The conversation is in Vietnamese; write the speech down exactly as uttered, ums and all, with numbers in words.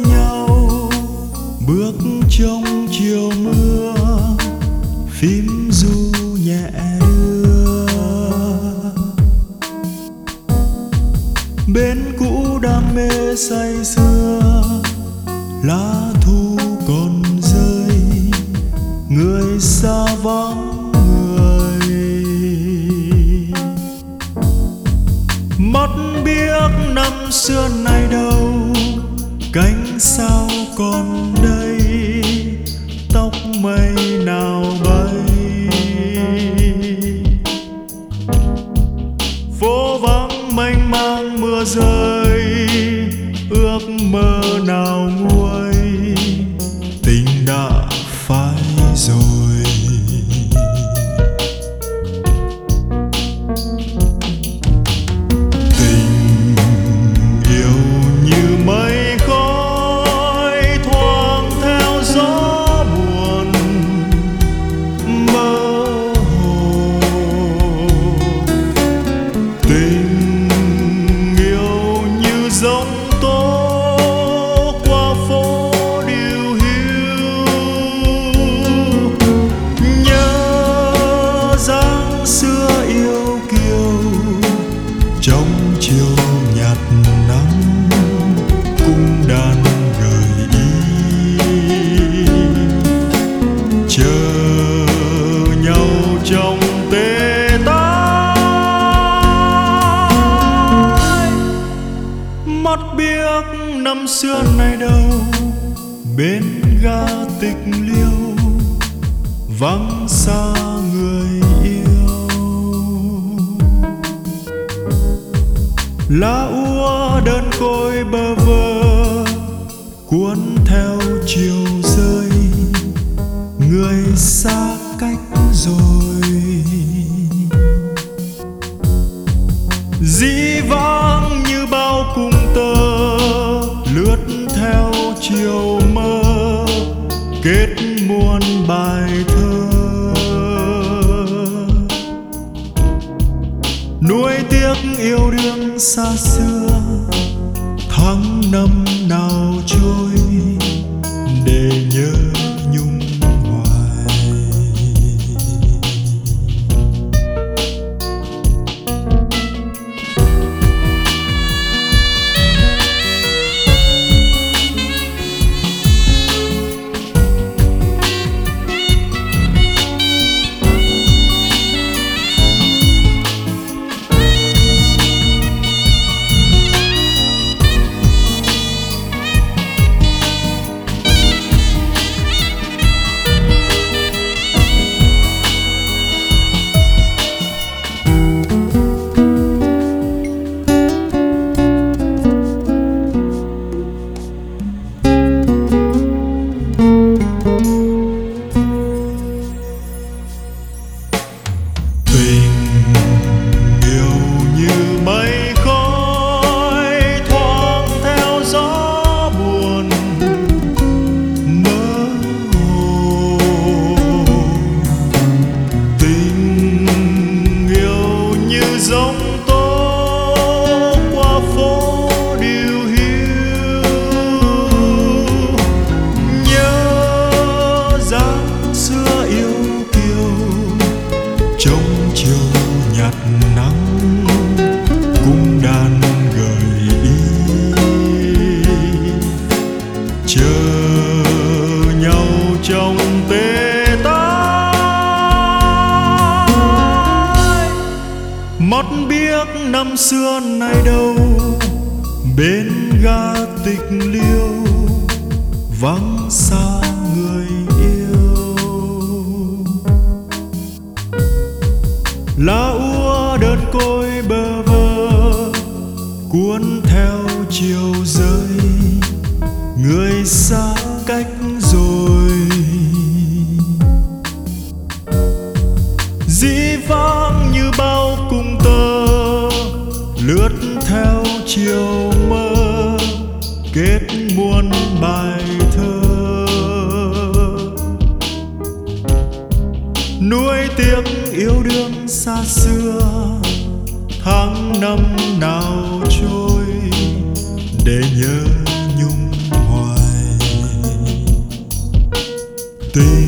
nhau bước trong chiều mưa, phím ru nhẹ đưa. Bên cũ đam mê say sưa, lá thu còn rơi, người xa vắng người. Mắt biếc năm xưa nay đâu, cánh sao còn đây, tóc mây nào bay. Phố vắng mênh mang mưa rơi, ước mơ nào nguôi, tình đã phai rồi. Tình yêu như mây khói thoáng theo gió buồn mơ hồ. Tình yêu như giông tố qua phố điều hiu, nhớ dáng xưa yêu kiều trong chiều nhạt nắng, cung đàn gợi ý chờ nhau trong tê tái. Mắt biếc năm xưa nay đâu, bên ga tịch liêu vắng xa người yêu. Lá úa đơn côi bơ vơ cuốn theo chiều rơi, người xa cách rồi. Dĩ vãng như bao cung tơ lướt theo chiều mơ, kết muôn bài thơ. Nuối tiếc yêu đương xa xưa, tháng năm nào trôi để nhớ nhung hoài. Trong tê tái, mắt biếc năm xưa nay đâu, bên ga tịch liêu vắng xa người yêu. Lá úa đơn côi bơ vơ cuốn theo chiều rơi, người xa cách rồi. Dĩ vãng như bao cung tơ lướt theo chiều mơ, kết muôn bài thơ. Nuối tiếc yêu đương xa xưa, tháng năm nào trôi để nhớ nhung hoài. tình